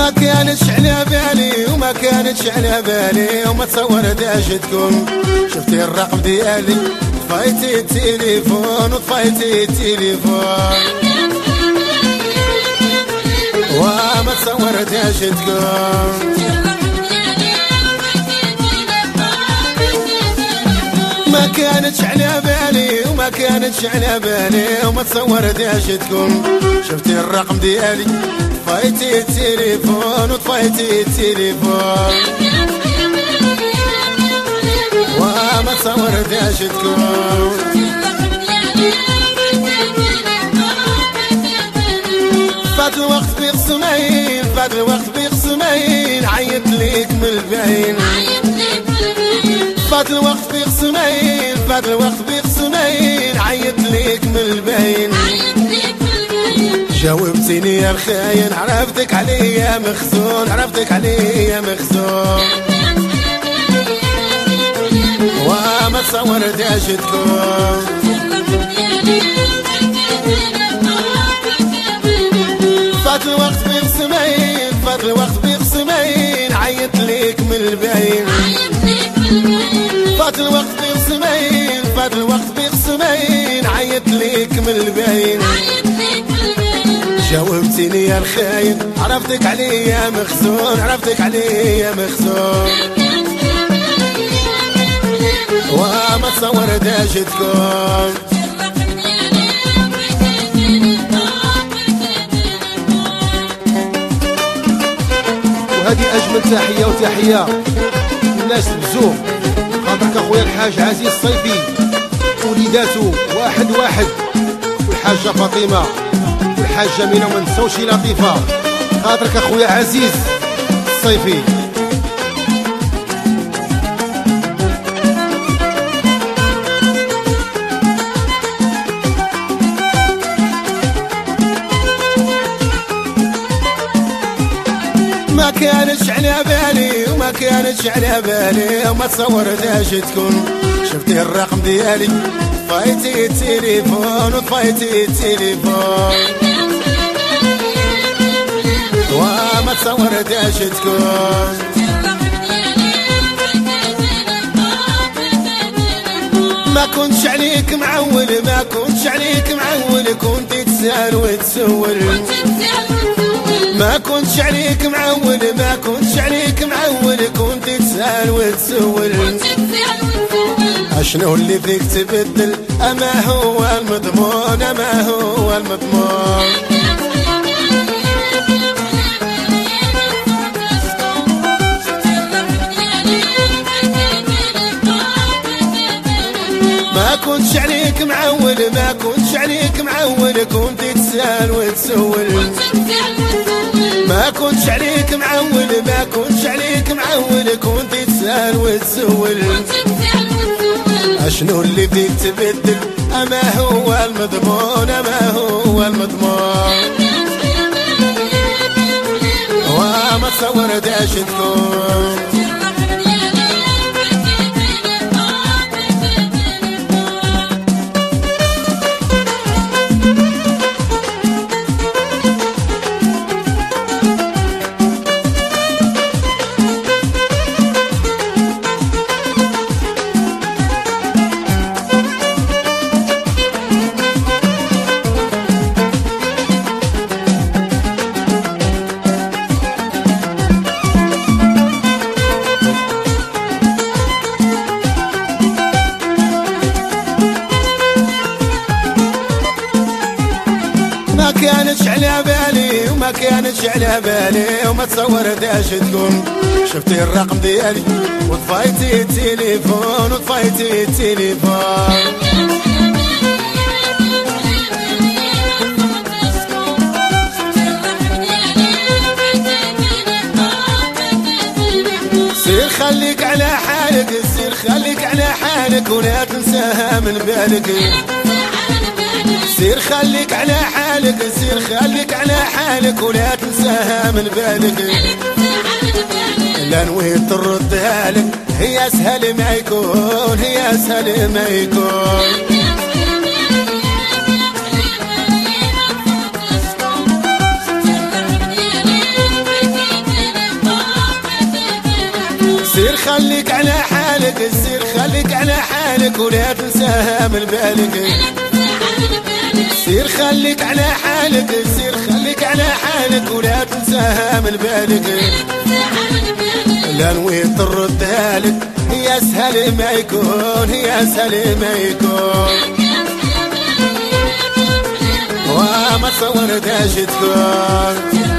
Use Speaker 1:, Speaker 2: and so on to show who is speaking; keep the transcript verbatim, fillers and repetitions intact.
Speaker 1: ما كانتش على بالي وما كانتش على بالي وما تصورت اش تكون. شفتي الرقم ديالي طفيتي التليفون وطفيتي التليفون وما تصورت اش تكون. ما كانتش على بالي وما كانتش على بالي وما تصورت اش تكون. شفتي الرقم ديالي طفيتي التليفون وطفيتي التليفون وما تصورت اش تكون. فات الوقت بقسمين فات الوقت بقسمين عيط ليك من البعين. فات الوقت بقسمين فات الوقت بقسمين عيط ليك من البعين. جاوبتيني يا الخاين عرفتك عليا مخزون عرفتك عليا مخزون وما تصورت اش تكون. فات الوقت بقسمين فات الوقت بقسمين عيط ليك من البعين. فات الوقت بقسمين فات الوقت بقسمين عيط ليك من البعين. جاوبتيني يا الخاين عرفتك عليا مخزون عرفتك عليا مخزون وما تصورت اش تكون.
Speaker 2: وهذه اجمل تحيه وتحيه للناس بزوم خاطرك اخويا الحاج عزيز الصيفي وليداتو واحد واحد والحاجه فاطمه والحاجه مينا وما نساوش لطيفه خاطرك اخويا عزيز الصيفي.
Speaker 1: ما كانتش على بالي وما كانتش على بالي وما تصورت اش تكون. شفتي الرقم ديالي طفيتي التليفون وطفيتي التليفون وما تصورت اش تكون. ما كنتش عليك معول ما كنتش عليك معول كنت تسأل وتسول. ما كنتش عليك معول ما كنتش عليك معول كنت تسأل وتسول. اشنو اللي فيك تبدل اما هو المضمون اما هو المضمون. ما كنتش عليك معول ما كنتش عليك معول كنت تسأل وتسول. ما كنتش عليك معول ما كنتش عليك معول كنت تسأل وتسول. اشنو اللي فيك تبدل اما هو المضمون اما هو المضمون وما تصورت اش تكون. ما كانتش على بالي وما كانتش على بالي وما تصورت اش تكون. شفتي الرقم ديالي وطفيتي التليفون وطفيتي التليفون سير خليك على حالك سير خليك على حالك ولا تنساها من بالك. سير خليك على حالك سير خليك على حالك ولا تنساها من بالك. لا نويت تردها لك هي اسهل ما يكون هي اسهل ما يكون. سير خليك على حالك ولا تنساها من بالك. سير خليك على حالك سير خليك على حالك ولا تنساها من بالك. لا نويت تردها لك يا سهل ما يكون يا سهل ما يكون وما تصورتهاش تكون.